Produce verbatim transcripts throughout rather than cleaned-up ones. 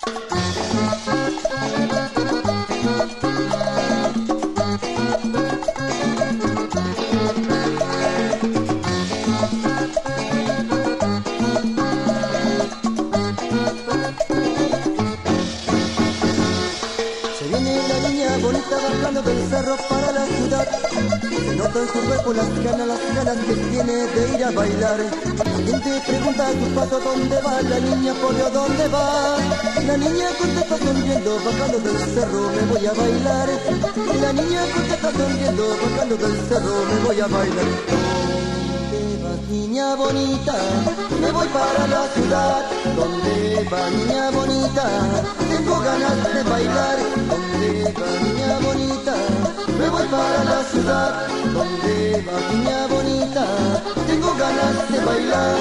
Bonita bajando del cerro para la ciudad. Se nota en su cuerpo las ganas, las ganas que tiene de ir a bailar. La gente pregunta a su paso dónde va la niña, por Dios, ¿dónde va? La niña contesta sonriendo, bajando del cerro me voy a bailar. La niña contesta sonriendo, bajando del cerro me voy a bailar. ¿Dónde vas, niña bonita? Me voy para la ciudad. ¿Dónde va, niña bonita? Tengo ganas de bailar. ¿Dónde va, niña bonita? Me voy para la ciudad. ¿Dónde va, niña bonita? Tengo ganas de bailar.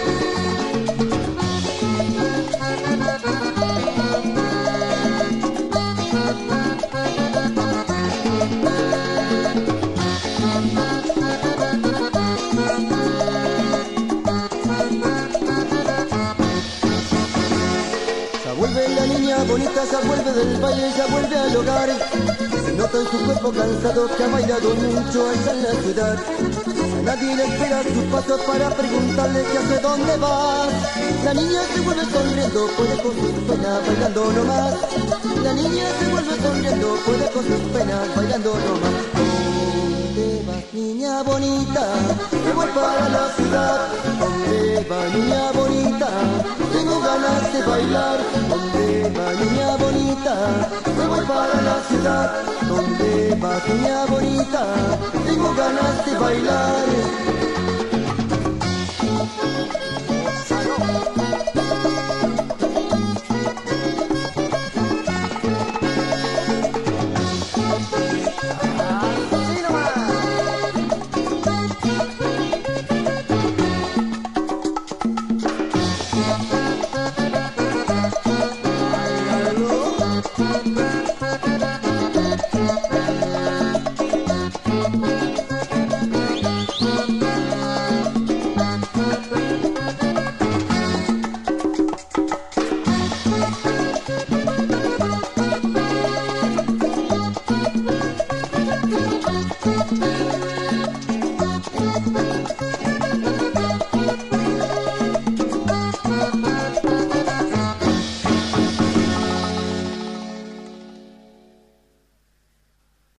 Vuelve la niña bonita, se vuelve del baile, ya vuelve al hogar. Se nota en su cuerpo cansado que ha bailado mucho allá en la ciudad. A nadie le espera sus pasos para preguntarle que hace dónde va. La niña se vuelve sonriendo, puede con sus penas bailando nomás. La niña se vuelve sonriendo, puede con sus penas bailando nomás. ¿Dónde vas, niña bonita? Me voy para la ciudad. ¿Dónde va, niña bonita? Tengo ganas de bailar. ¿Dónde va, niña bonita? Me voy para la ciudad. ¿Dónde va, niña bonita? Tengo ganas de bailar.